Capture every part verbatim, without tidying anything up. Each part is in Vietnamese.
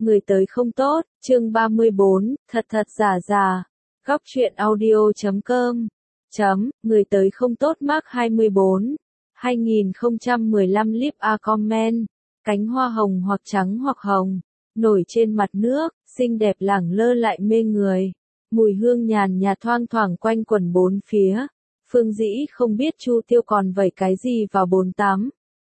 Người tới không tốt, chương ba mươi bốn, thật thật giả giả. Góc truyện audio chấm com. Chấm, người tới không tốt Mark hai mươi bốn. hai nghìn không trăm mười lăm Leave a comment. Cánh hoa hồng hoặc trắng hoặc hồng. Nổi trên mặt nước, xinh đẹp lẳng lơ lại mê người. Mùi hương nhàn nhạt thoang thoảng quanh quẩn bốn phía. Phương Dĩ không biết Chu Tiêu còn vẩy cái gì vào bồn tắm.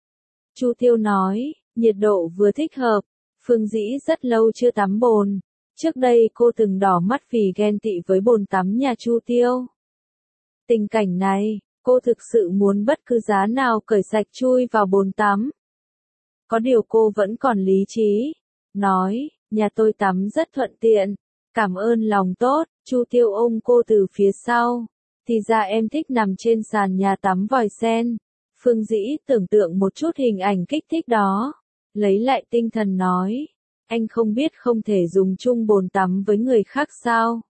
Chu Tiêu nói, nhiệt độ vừa thích hợp. Phương Dĩ rất lâu chưa tắm bồn. Trước đây cô từng đỏ mắt vì ghen tị với bồn tắm nhà Chu Tiêu. Tình cảnh này, cô thực sự muốn bất cứ giá nào cởi sạch chui vào bồn tắm. Có điều cô vẫn còn lý trí. Nói, nhà tôi tắm rất thuận tiện. Cảm ơn lòng tốt. Chu Tiêu ôm cô từ phía sau. Thì ra em thích nằm trên sàn nhà tắm vòi sen. Phương Dĩ tưởng tượng một chút hình ảnh kích thích đó. Lấy lại tinh thần nói, anh không biết không thể dùng chung bồn tắm với người khác sao?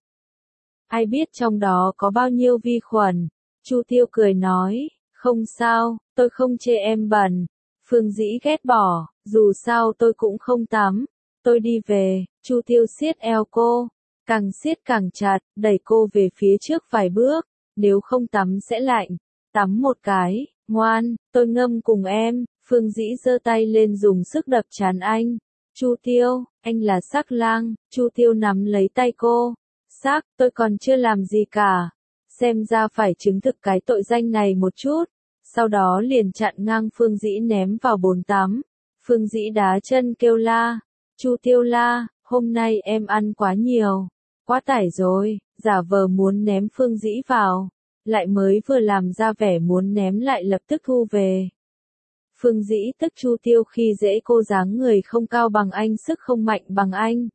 Ai biết trong đó có bao nhiêu vi khuẩn? Chu Tiêu cười nói, không sao, tôi không chê em bẩn. Phương Dĩ ghét bỏ, dù sao tôi cũng không tắm. Tôi đi về. Chu Tiêu siết eo cô, càng siết càng chặt, đẩy cô về phía trước vài bước. Nếu không tắm sẽ lạnh. Tắm một cái, ngoan, tôi ngâm cùng em. Phương Dĩ giơ tay lên dùng sức đập trán anh. Chu Tiêu, anh là sắc lang. Chu Tiêu nắm lấy tay cô. Sắc, tôi còn chưa làm gì cả. Xem ra phải chứng thực cái tội danh này một chút. Sau đó liền chặn ngang Phương Dĩ ném vào bồn tắm. Phương Dĩ đá chân kêu la. Chu Tiêu la, hôm nay em ăn quá nhiều. Quá tải rồi, giả vờ muốn ném Phương Dĩ vào. Lại mới vừa làm ra vẻ muốn ném lại lập tức thu về. Phương Dĩ tức Chu Tiêu khi dễ cô dáng người không cao bằng anh, sức không mạnh bằng anh.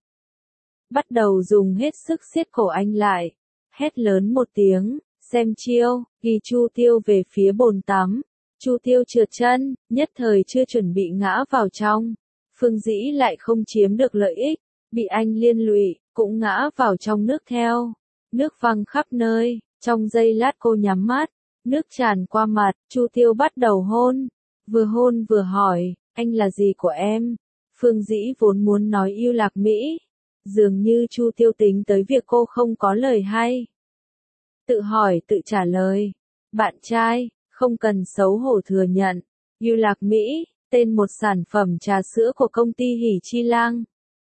Bắt đầu dùng hết sức siết cổ anh lại. Hét lớn một tiếng, xem chiêu, ghi Chu Tiêu về phía bồn tắm. Chu Tiêu trượt chân, nhất thời chưa chuẩn bị ngã vào trong. Phương Dĩ lại không chiếm được lợi ích, bị anh liên lụy, cũng ngã vào trong nước theo. Nước văng khắp nơi, trong giây lát cô nhắm mắt, nước tràn qua mặt, Chu Tiêu bắt đầu hôn. Vừa hôn vừa hỏi, anh là gì của em? Phương Dĩ vốn muốn nói yêu Lạc Mỹ. Dường như Chu Tiêu tính tới việc cô không có lời hay. Tự hỏi tự trả lời. Bạn trai, không cần xấu hổ thừa nhận. Yêu Lạc Mỹ, tên một sản phẩm trà sữa của công ty Hỉ Chi Lang.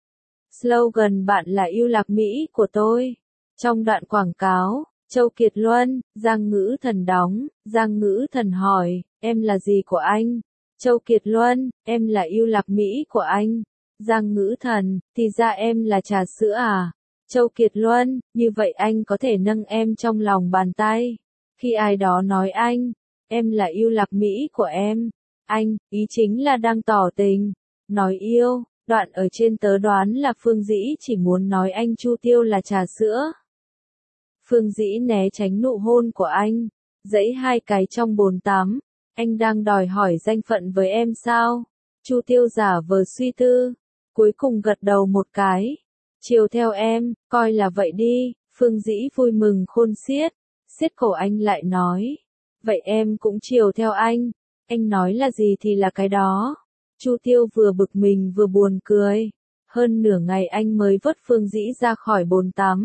Slogan bạn là yêu Lạc Mỹ của tôi. Trong đoạn quảng cáo, Châu Kiệt Luân, Giang Ngữ Thần đóng, Giang Ngữ Thần hỏi, em là gì của anh? Châu Kiệt Luân, em là yêu Lạc Mỹ của anh. Giang Ngữ Thần, thì ra em là trà sữa à? Châu Kiệt Luân, như vậy anh có thể nâng em trong lòng bàn tay. Khi ai đó nói anh, em là yêu Lạc Mỹ của em, anh, ý chính là đang tỏ tình. Nói yêu, đoạn ở trên tớ đoán là Phương Dĩ chỉ muốn nói anh Chu Tiêu là trà sữa. Phương Dĩ né tránh nụ hôn của anh, dẫy hai cái trong bồn tắm. Anh đang đòi hỏi danh phận với em sao? Chu Tiêu giả vờ suy tư, cuối cùng gật đầu một cái. Chiều theo em, coi là vậy đi. Phương Dĩ vui mừng khôn xiết, siết cổ anh lại nói. Vậy em cũng chiều theo anh. Anh nói là gì thì là cái đó. Chu Tiêu vừa bực mình vừa buồn cười. Hơn nửa ngày anh mới vớt Phương Dĩ ra khỏi bồn tắm.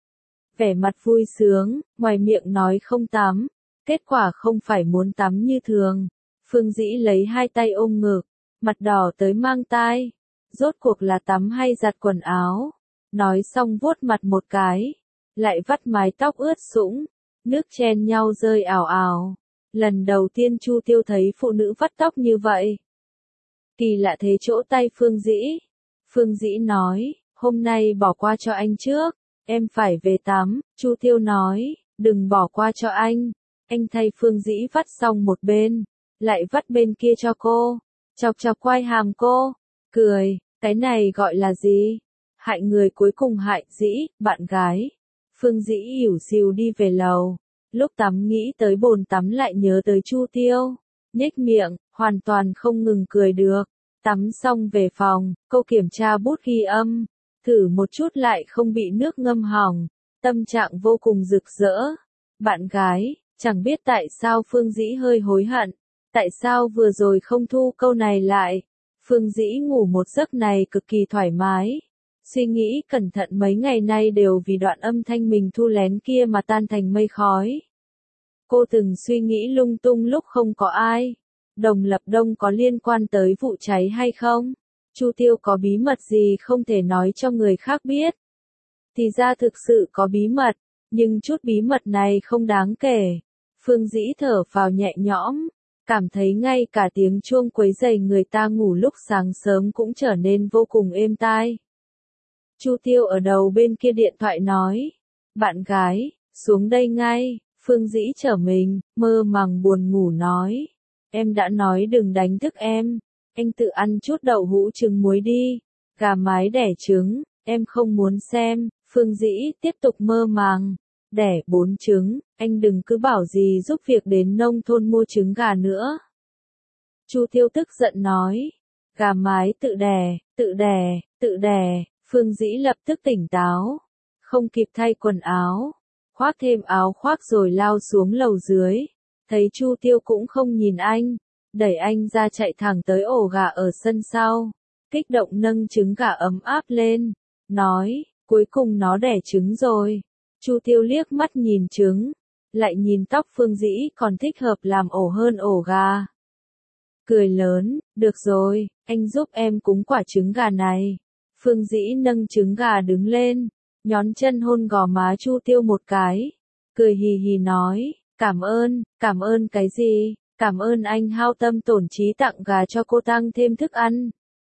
Vẻ mặt vui sướng, ngoài miệng nói không tắm. Kết quả không phải muốn tắm như thường. Phương Dĩ lấy hai tay ôm ngực, mặt đỏ tới mang tai. Rốt cuộc là tắm hay giặt quần áo? Nói xong vuốt mặt một cái, lại vắt mái tóc ướt sũng, nước chen nhau rơi ào ào. Lần đầu tiên Chu Tiêu thấy phụ nữ vắt tóc như vậy. Kỳ lạ thế chỗ tay Phương Dĩ. Phương Dĩ nói, hôm nay bỏ qua cho anh trước, em phải về tắm. Chu Tiêu nói, đừng bỏ qua cho anh. Anh thay Phương Dĩ vắt xong một bên, lại vắt bên kia cho cô, chọc chọc quai hàm cô, cười, cái này gọi là gì? Hại người cuối cùng hại Dĩ, bạn gái. Phương Dĩ ỉu xìu đi về lầu, lúc tắm nghĩ tới bồn tắm lại nhớ tới Chu Tiêu, nhếch miệng, hoàn toàn không ngừng cười được. Tắm xong về phòng, cô kiểm tra bút ghi âm, thử một chút lại không bị nước ngâm hỏng, tâm trạng vô cùng rực rỡ. Bạn gái, chẳng biết tại sao Phương Dĩ hơi hối hận, tại sao vừa rồi không thu câu này lại. Phương Dĩ ngủ một giấc này cực kỳ thoải mái. Suy nghĩ cẩn thận mấy ngày nay đều vì đoạn âm thanh mình thu lén kia mà tan thành mây khói. Cô từng suy nghĩ lung tung lúc không có ai. Đồng Lập Đông có liên quan tới vụ cháy hay không? Chu Tiêu có bí mật gì không thể nói cho người khác biết? Thì ra thực sự có bí mật, nhưng chút bí mật này không đáng kể. Phương Dĩ thở phào nhẹ nhõm, cảm thấy ngay cả tiếng chuông quấy rầy người ta ngủ lúc sáng sớm cũng trở nên vô cùng êm tai. Chu Tiêu ở đầu bên kia điện thoại nói, bạn gái, xuống đây ngay. Phương Dĩ trở mình, mơ màng buồn ngủ nói, em đã nói đừng đánh thức em, anh tự ăn chút đậu hũ trứng muối đi, gà mái đẻ trứng, em không muốn xem. Phương Dĩ tiếp tục mơ màng, đẻ bốn trứng, anh đừng cứ bảo gì giúp việc đến nông thôn mua trứng gà nữa. Chu Tiêu tức giận nói, gà mái tự đẻ, tự đẻ, tự đẻ. Phương Dĩ lập tức tỉnh táo, không kịp thay quần áo, khoác thêm áo khoác rồi lao xuống lầu dưới, thấy Chu Tiêu cũng không nhìn anh, đẩy anh ra chạy thẳng tới ổ gà ở sân sau, kích động nâng trứng gà ấm áp lên, nói, cuối cùng nó đẻ trứng rồi. Chu Tiêu liếc mắt nhìn trứng, lại nhìn tóc Phương Dĩ còn thích hợp làm ổ hơn ổ gà. Cười lớn, được rồi, anh giúp em cúng quả trứng gà này. Phương Dĩ nâng trứng gà đứng lên, nhón chân hôn gò má Chu Tiêu một cái, cười hì hì nói, cảm ơn, cảm ơn cái gì, cảm ơn anh hao tâm tổn trí tặng gà cho cô tăng thêm thức ăn.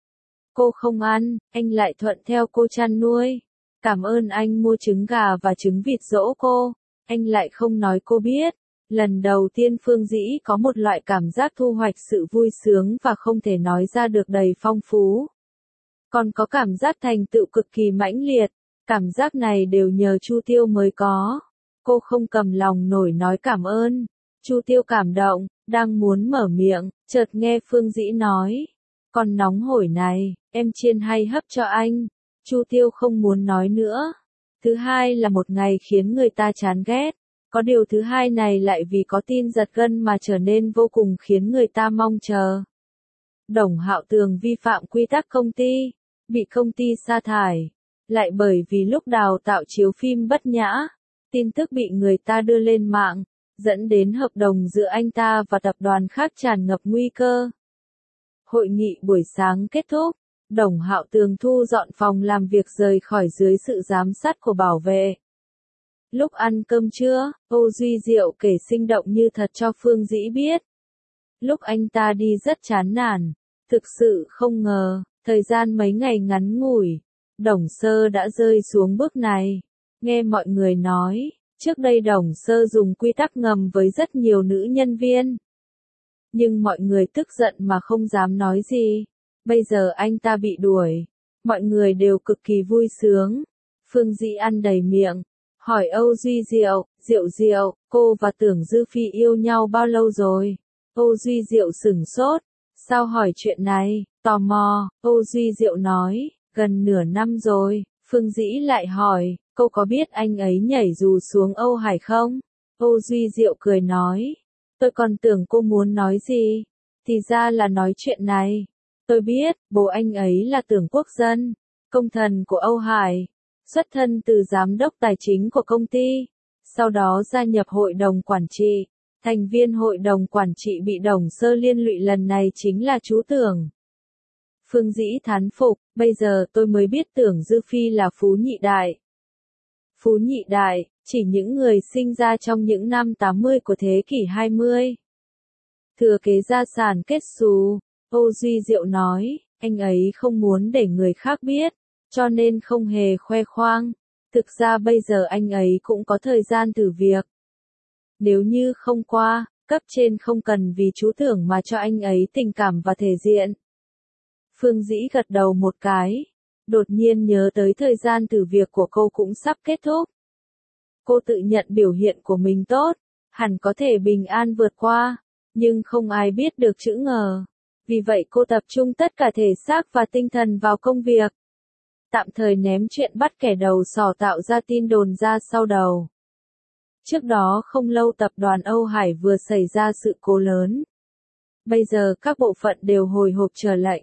Cô không ăn, anh lại thuận theo cô chăn nuôi. Cảm ơn anh mua trứng gà và trứng vịt dỗ cô, anh lại không nói cô biết. Lần đầu tiên Phương Dĩ có một loại cảm giác thu hoạch sự vui sướng và không thể nói ra được đầy phong phú. Còn có cảm giác thành tựu cực kỳ mãnh liệt, cảm giác này đều nhờ Chu Tiêu mới có. Cô không cầm lòng nổi nói cảm ơn. Chu Tiêu cảm động, đang muốn mở miệng, chợt nghe Phương Dĩ nói, con nóng hổi này, em chiên hay hấp cho anh. Chu Tiêu không muốn nói nữa. Thứ hai là một ngày khiến người ta chán ghét. Có điều thứ hai này lại vì có tin giật gân mà trở nên vô cùng khiến người ta mong chờ. Đồng Hạo Tường vi phạm quy tắc công ty, bị công ty sa thải, lại bởi vì lúc đào tạo chiếu phim bất nhã, tin tức bị người ta đưa lên mạng, dẫn đến hợp đồng giữa anh ta và tập đoàn khác tràn ngập nguy cơ. Hội nghị buổi sáng kết thúc, Đồng Hạo Tường thu dọn phòng làm việc rời khỏi dưới sự giám sát của bảo vệ. Lúc ăn cơm trưa, Âu Duy Diệu kể sinh động như thật cho Phương Dĩ biết. Lúc anh ta đi rất chán nản, thực sự không ngờ, thời gian mấy ngày ngắn ngủi, Đồng Sơ đã rơi xuống bước này. Nghe mọi người nói, trước đây Đồng Sơ dùng quy tắc ngầm với rất nhiều nữ nhân viên. Nhưng mọi người tức giận mà không dám nói gì. Bây giờ anh ta bị đuổi, mọi người đều cực kỳ vui sướng. Phương Dĩ ăn đầy miệng, hỏi Âu Duy Diệu, Diệu Diệu, cô và Tưởng Dư Phi yêu nhau bao lâu rồi? Âu Duy Diệu sửng sốt, sao hỏi chuyện này, tò mò. Âu Duy Diệu nói, gần nửa năm rồi. Phương Dĩ lại hỏi, cô có biết anh ấy nhảy dù xuống Âu Hải không? Âu Duy Diệu cười nói, tôi còn tưởng cô muốn nói gì, thì ra là nói chuyện này. Tôi biết, bố anh ấy là Tưởng Quốc Dân, công thần của Âu Hải, xuất thân từ giám đốc tài chính của công ty, sau đó gia nhập hội đồng quản trị. Thành viên hội đồng quản trị bị Đồng Sơ liên lụy lần này chính là chú Tưởng. Phương Dĩ thán phục, bây giờ tôi mới biết Tưởng Dư Phi là phú nhị đại. Phú nhị đại, chỉ những người sinh ra trong những năm tám mươi của thế kỷ hai mươi. Thừa kế gia sản kết xù, Âu Duy Diệu nói, anh ấy không muốn để người khác biết, cho nên không hề khoe khoang. Thực ra bây giờ anh ấy cũng có thời gian thử việc. Nếu như không qua, cấp trên không cần vì chú Tưởng mà cho anh ấy tình cảm và thể diện. Phương Dĩ gật đầu một cái, đột nhiên nhớ tới thời gian thử việc của cô cũng sắp kết thúc. Cô tự nhận biểu hiện của mình tốt, hẳn có thể bình an vượt qua, nhưng không ai biết được chữ ngờ. Vì vậy cô tập trung tất cả thể xác và tinh thần vào công việc. Tạm thời ném chuyện bắt kẻ đầu sỏ tạo ra tin đồn ra sau đầu. Trước đó không lâu tập đoàn Âu Hải vừa xảy ra sự cố lớn. Bây giờ các bộ phận đều hồi hộp chờ lệnh.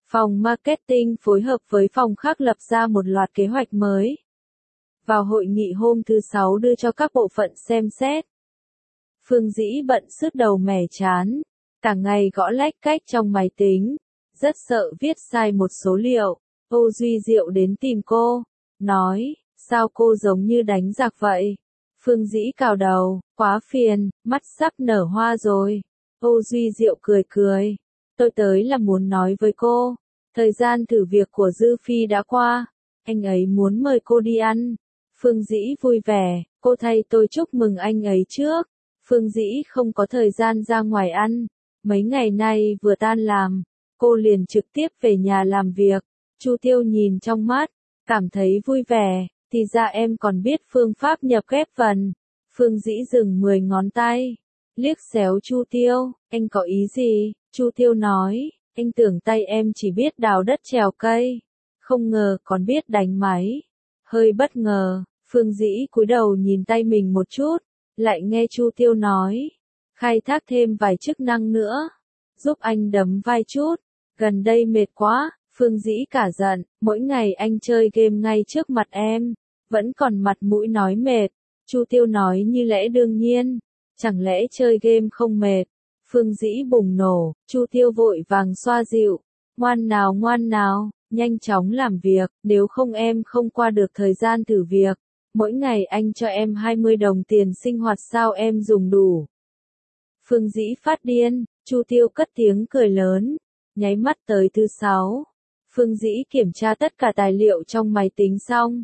Phòng marketing phối hợp với phòng khác lập ra một loạt kế hoạch mới. Vào hội nghị hôm thứ Sáu đưa cho các bộ phận xem xét. Phương Dĩ bận sứt đầu mẻ chán, cả ngày gõ lách cách trong máy tính, rất sợ viết sai một số liệu. Âu Duy Diệu đến tìm cô, nói, sao cô giống như đánh giặc vậy? Phương Dĩ cào đầu, quá phiền, mắt sắp nở hoa rồi. Âu Duy Diệu cười cười, tôi tới là muốn nói với cô, thời gian thử việc của Dư Phi đã qua, anh ấy muốn mời cô đi ăn. Phương Dĩ vui vẻ, cô thay tôi chúc mừng anh ấy trước. Phương Dĩ không có thời gian ra ngoài ăn, mấy ngày nay vừa tan làm, cô liền trực tiếp về nhà làm việc. Chu Tiêu nhìn trong mắt, cảm thấy vui vẻ, thì ra em còn biết phương pháp nhập ghép vần. Phương Dĩ dừng mười ngón tay, liếc xéo Chu Tiêu, anh có ý gì? Chu Tiêu nói, anh tưởng tay em chỉ biết đào đất trèo cây, không ngờ còn biết đánh máy. Hơi bất ngờ, Phương Dĩ cúi đầu nhìn tay mình một chút, lại nghe Chu Tiêu nói, khai thác thêm vài chức năng nữa, giúp anh đấm vai chút, gần đây mệt quá. Phương Dĩ cả giận, mỗi ngày anh chơi game ngay trước mặt em, vẫn còn mặt mũi nói mệt. Chu Tiêu nói như lẽ đương nhiên, chẳng lẽ chơi game không mệt? Phương Dĩ bùng nổ, Chu Tiêu vội vàng xoa dịu, ngoan nào ngoan nào, nhanh chóng làm việc, nếu không em không qua được thời gian thử việc. Mỗi ngày anh cho em hai mươi đồng tiền sinh hoạt sao em dùng đủ? Phương Dĩ phát điên, Chu Tiêu cất tiếng cười lớn, nháy mắt tới thứ Sáu. Phương Dĩ kiểm tra tất cả tài liệu trong máy tính xong.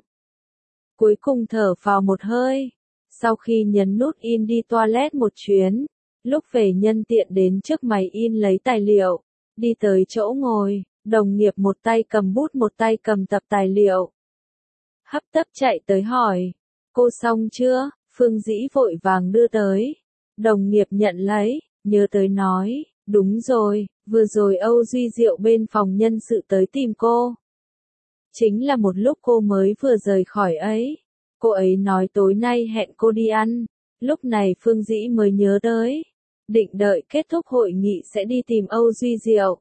Cuối cùng thở phào một hơi. Sau khi nhấn nút in đi toilet một chuyến, lúc về nhân tiện đến trước máy in lấy tài liệu, đi tới chỗ ngồi, đồng nghiệp một tay cầm bút một tay cầm tập tài liệu. Hấp tấp chạy tới hỏi, cô xong chưa? Phương Dĩ vội vàng đưa tới. Đồng nghiệp nhận lấy, nhớ tới nói, đúng rồi, vừa rồi Âu Duy Diệu bên phòng nhân sự tới tìm cô. Chính là một lúc cô mới vừa rời khỏi ấy. Cô ấy nói tối nay hẹn cô đi ăn. Lúc này Phương Dĩ mới nhớ tới. Định đợi kết thúc hội nghị sẽ đi tìm Âu Duy Diệu.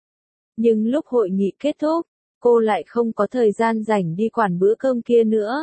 Nhưng lúc hội nghị kết thúc, cô lại không có thời gian rảnh đi quản bữa cơm kia nữa.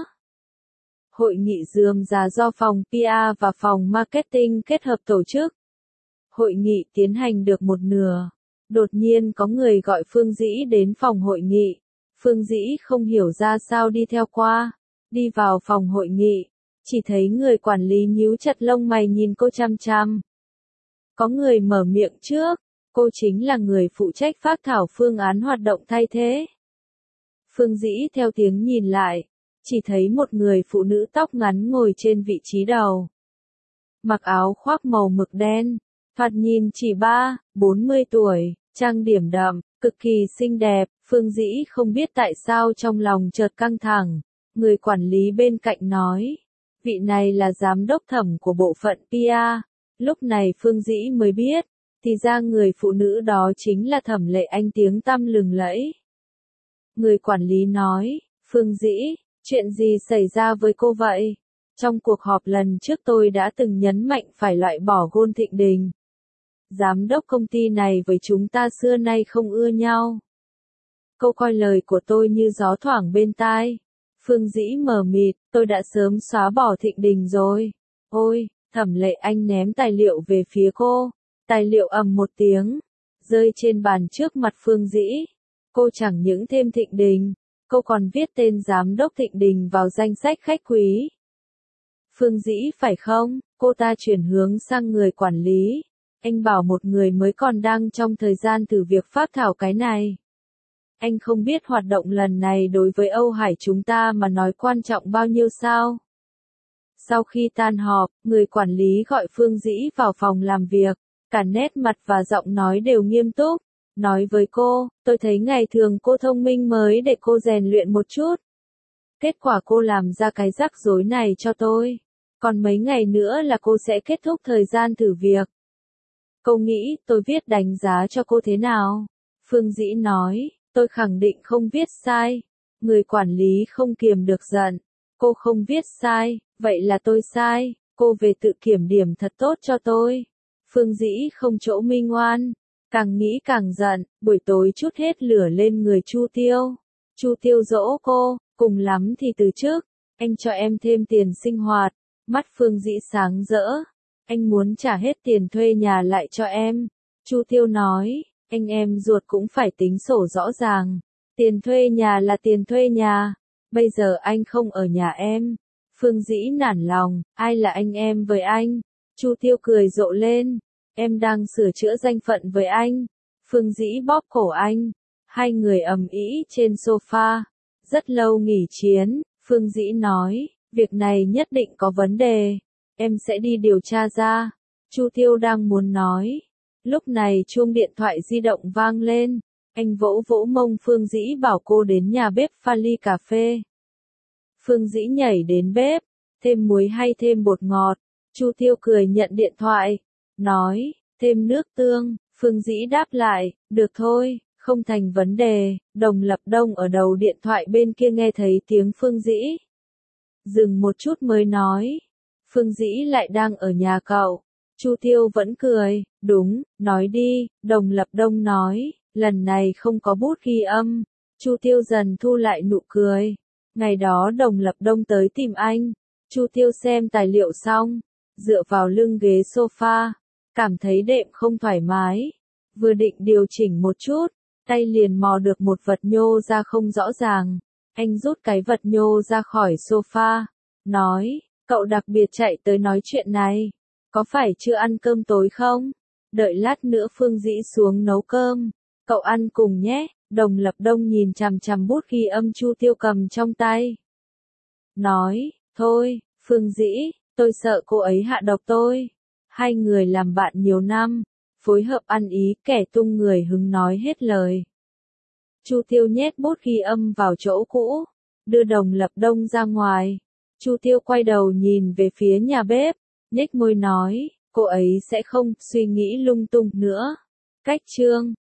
Hội nghị rườm rà do phòng pê e và phòng marketing kết hợp tổ chức. Hội nghị tiến hành được một nửa. Đột nhiên có người gọi Phương Dĩ đến phòng hội nghị. Phương Dĩ không hiểu ra sao đi theo qua. Đi vào phòng hội nghị, chỉ thấy người quản lý nhíu chặt lông mày nhìn cô chăm chăm. Có người mở miệng trước, cô chính là người phụ trách phác thảo phương án hoạt động thay thế. Phương Dĩ theo tiếng nhìn lại, chỉ thấy một người phụ nữ tóc ngắn ngồi trên vị trí đầu. Mặc áo khoác màu mực đen, thoạt nhìn chỉ ba, bốn mươi tuổi, trang điểm đậm, cực kỳ xinh đẹp. Phương Dĩ không biết tại sao trong lòng chợt căng thẳng. Người quản lý bên cạnh nói, vị này là giám đốc thẩm của bộ phận pê e. Lúc này Phương Dĩ mới biết, thì ra người phụ nữ đó chính là Thẩm Lệ Anh tiếng tăm lừng lẫy. Người quản lý nói, Phương Dĩ, chuyện gì xảy ra với cô vậy? Trong cuộc họp lần trước tôi đã từng nhấn mạnh phải loại bỏ Gôn Thịnh Đình. Giám đốc công ty này với chúng ta xưa nay không ưa nhau. Cô coi lời của tôi như gió thoảng bên tai. Phương Dĩ mờ mịt, tôi đã sớm xóa bỏ Thịnh Đình rồi. Ôi, Thẩm Lệ Anh ném tài liệu về phía cô. Tài liệu ầm một tiếng, rơi trên bàn trước mặt Phương Dĩ. Cô chẳng những thêm Thịnh Đình, cô còn viết tên giám đốc Thịnh Đình vào danh sách khách quý. Phương Dĩ phải không? Cô ta chuyển hướng sang người quản lý. Anh bảo một người mới còn đang trong thời gian thử việc phác thảo cái này. Anh không biết hoạt động lần này đối với Âu Hải chúng ta mà nói quan trọng bao nhiêu sao? Sau khi tan họp, người quản lý gọi Phương Dĩ vào phòng làm việc, cả nét mặt và giọng nói đều nghiêm túc. Nói với cô, tôi thấy ngày thường cô thông minh mới để cô rèn luyện một chút. Kết quả cô làm ra cái rắc rối này cho tôi. Còn mấy ngày nữa là cô sẽ kết thúc thời gian thử việc. Cô nghĩ tôi viết đánh giá cho cô thế nào? Phương Dĩ nói, tôi khẳng định không viết sai. Người quản lý không kiềm được giận. Cô không viết sai, vậy là tôi sai. Cô về tự kiểm điểm thật tốt cho tôi. Phương Dĩ không chỗ minh oan. Càng nghĩ càng giận, buổi tối trút hết lửa lên người Chu Tiêu. Chu Tiêu dỗ cô, cùng lắm thì từ trước, anh cho em thêm tiền sinh hoạt. Mắt Phương Dĩ sáng rỡ, anh muốn trả hết tiền thuê nhà lại cho em. Chu Tiêu nói, anh em ruột cũng phải tính sổ rõ ràng. Tiền thuê nhà là tiền thuê nhà, bây giờ anh không ở nhà em. Phương Dĩ nản lòng, ai là anh em với anh? Chu Tiêu cười rộ lên, em đang sửa chữa danh phận với anh. Phương Dĩ bóp cổ anh, hai người ầm ĩ trên sofa. Rất lâu nghỉ chiến, Phương Dĩ nói, việc này nhất định có vấn đề, em sẽ đi điều tra ra. Chu Tiêu đang muốn nói, lúc này chuông điện thoại di động vang lên, anh vỗ vỗ mông Phương Dĩ bảo cô đến nhà bếp pha ly cà phê. Phương Dĩ nhảy đến bếp, thêm muối hay thêm bột ngọt? Chu Tiêu cười nhận điện thoại, nói, thêm nước tương. Phương Dĩ đáp lại, được thôi, không thành vấn đề. Đồng Lập Đông ở đầu điện thoại bên kia nghe thấy tiếng Phương Dĩ. Dừng một chút mới nói, Phương Dĩ lại đang ở nhà cậu. Chu Tiêu vẫn cười, đúng, nói đi. Đồng Lập Đông nói, lần này không có bút ghi âm. Chu Tiêu dần thu lại nụ cười. Ngày đó Đồng Lập Đông tới tìm anh. Chu Tiêu xem tài liệu xong, dựa vào lưng ghế sofa, cảm thấy đệm không thoải mái. Vừa định điều chỉnh một chút, tay liền mò được một vật nhô ra không rõ ràng. Anh rút cái vật nhô ra khỏi sofa, nói, cậu đặc biệt chạy tới nói chuyện này, có phải chưa ăn cơm tối không? Đợi lát nữa Phương Dĩ xuống nấu cơm, cậu ăn cùng nhé. Đồng Lập Đông nhìn chằm chằm bút ghi âm Chu Tiêu cầm trong tay. Nói, thôi, Phương Dĩ, tôi sợ cô ấy hạ độc tôi. Hai người làm bạn nhiều năm, phối hợp ăn ý, kẻ tung người hứng nói hết lời. Chu Tiêu nhét bút ghi âm vào chỗ cũ, đưa Đồng Lập Đông ra ngoài. Chu Tiêu quay đầu nhìn về phía nhà bếp, nhếch môi nói, cô ấy sẽ không suy nghĩ lung tung nữa. Cách chương